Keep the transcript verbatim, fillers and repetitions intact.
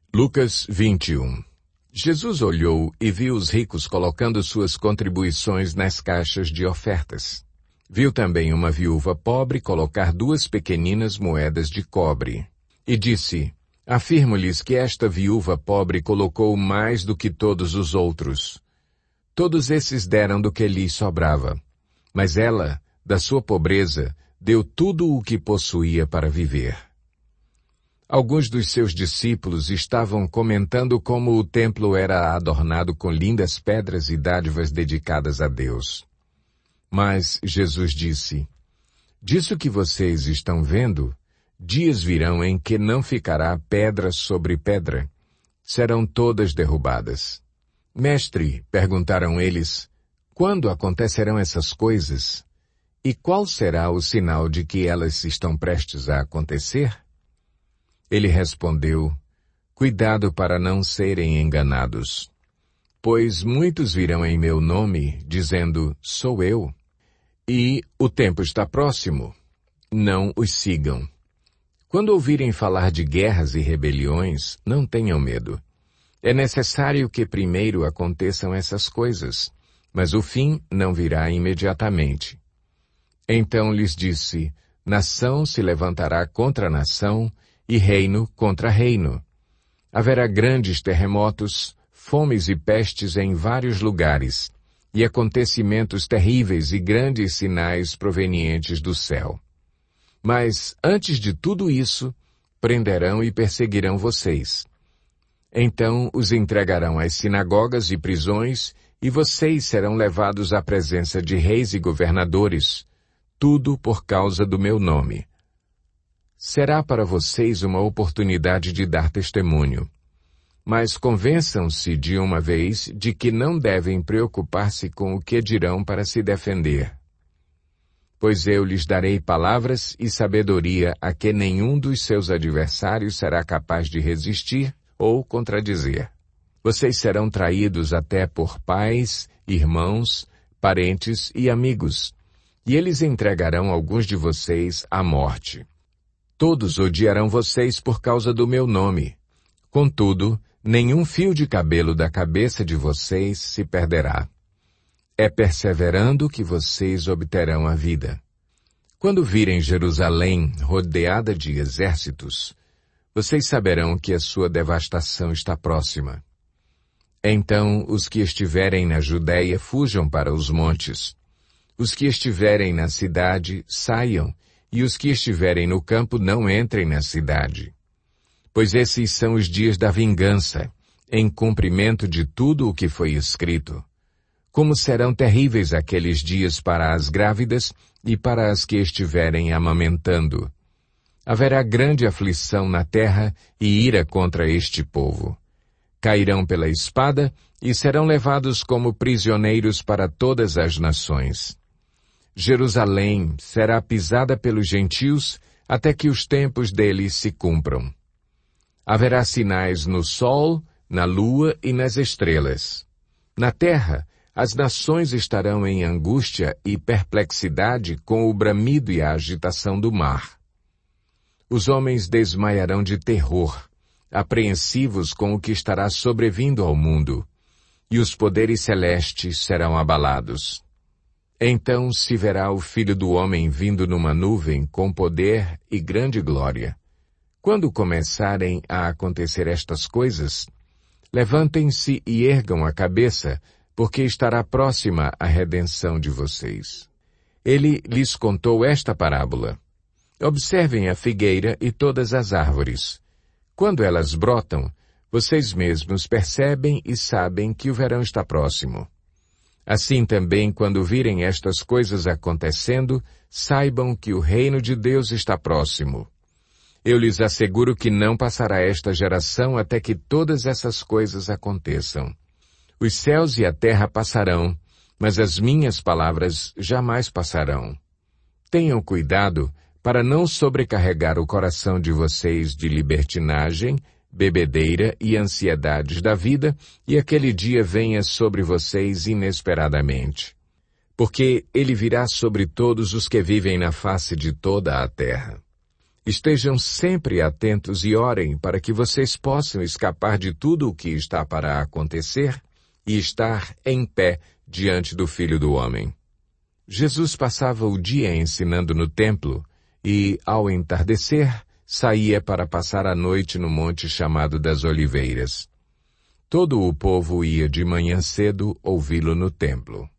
Lucas vinte e um. Jesus olhou e viu os ricos colocando suas contribuições nas caixas de ofertas. Viu também uma viúva pobre colocar duas pequeninas moedas de cobre. E disse, afirmo-lhes que esta viúva pobre colocou mais do que todos os outros. Todos esses deram do que lhes sobrava. Mas ela, da sua pobreza, deu tudo o que possuía para viver. Alguns dos seus discípulos estavam comentando como o templo era adornado com lindas pedras e dádivas dedicadas a Deus. Mas Jesus disse, disso que vocês estão vendo, dias virão em que não ficará pedra sobre pedra. Serão todas derrubadas. Mestre, perguntaram eles, quando acontecerão essas coisas? E qual será o sinal de que elas estão prestes a acontecer? Ele respondeu, cuidado para não serem enganados. Pois muitos virão em meu nome, dizendo, sou eu. E o tempo está próximo. Não os sigam. Quando ouvirem falar de guerras e rebeliões, não tenham medo. É necessário que primeiro aconteçam essas coisas, mas o fim não virá imediatamente. Então lhes disse, nação se levantará contra nação, e reino contra reino. Haverá grandes terremotos, fomes e pestes em vários lugares, e acontecimentos terríveis e grandes sinais provenientes do céu. Mas, antes de tudo isso, prenderão e perseguirão vocês. Então os entregarão às sinagogas e prisões, e vocês serão levados à presença de reis e governadores, tudo por causa do meu nome. Será para vocês uma oportunidade de dar testemunho. Mas convençam-se de uma vez de que não devem preocupar-se com o que dirão para se defender. Pois eu lhes darei palavras e sabedoria a que nenhum dos seus adversários será capaz de resistir ou contradizer. Vocês serão traídos até por pais, irmãos, parentes e amigos, e eles entregarão alguns de vocês à morte. Todos odiarão vocês por causa do meu nome. Contudo, nenhum fio de cabelo da cabeça de vocês se perderá. É perseverando que vocês obterão a vida. Quando virem Jerusalém rodeada de exércitos, vocês saberão que a sua devastação está próxima. Então os que estiverem na Judéia fujam para os montes. Os que estiverem na cidade saiam, e os que estiverem no campo não entrem na cidade. Pois esses são os dias da vingança, em cumprimento de tudo o que foi escrito. Como serão terríveis aqueles dias para as grávidas e para as que estiverem amamentando. Haverá grande aflição na terra e ira contra este povo. Cairão pela espada e serão levados como prisioneiros para todas as nações. Jerusalém será pisada pelos gentios até que os tempos deles se cumpram. Haverá sinais no sol, na lua e nas estrelas. Na terra, as nações estarão em angústia e perplexidade com o bramido e a agitação do mar. Os homens desmaiarão de terror, apreensivos com o que estará sobrevindo ao mundo, e os poderes celestes serão abalados. Então se verá o Filho do Homem vindo numa nuvem com poder e grande glória. Quando começarem a acontecer estas coisas, levantem-se e ergam a cabeça, porque estará próxima a redenção de vocês. Ele lhes contou esta parábola. Observem a figueira e todas as árvores. Quando elas brotam, vocês mesmos percebem e sabem que o verão está próximo. Assim também, quando virem estas coisas acontecendo, saibam que o reino de Deus está próximo. Eu lhes asseguro que não passará esta geração até que todas essas coisas aconteçam. Os céus e a terra passarão, mas as minhas palavras jamais passarão. Tenham cuidado para não sobrecarregar o coração de vocês de libertinagem, bebedeira e ansiedades da vida, e aquele dia venha sobre vocês inesperadamente. Porque ele virá sobre todos os que vivem na face de toda a terra. Estejam sempre atentos e orem para que vocês possam escapar de tudo o que está para acontecer e estar em pé diante do Filho do Homem. Jesus passava o dia ensinando no templo e, ao entardecer, saía para passar a noite no monte chamado das Oliveiras. Todo o povo ia de manhã cedo ouvi-lo no templo.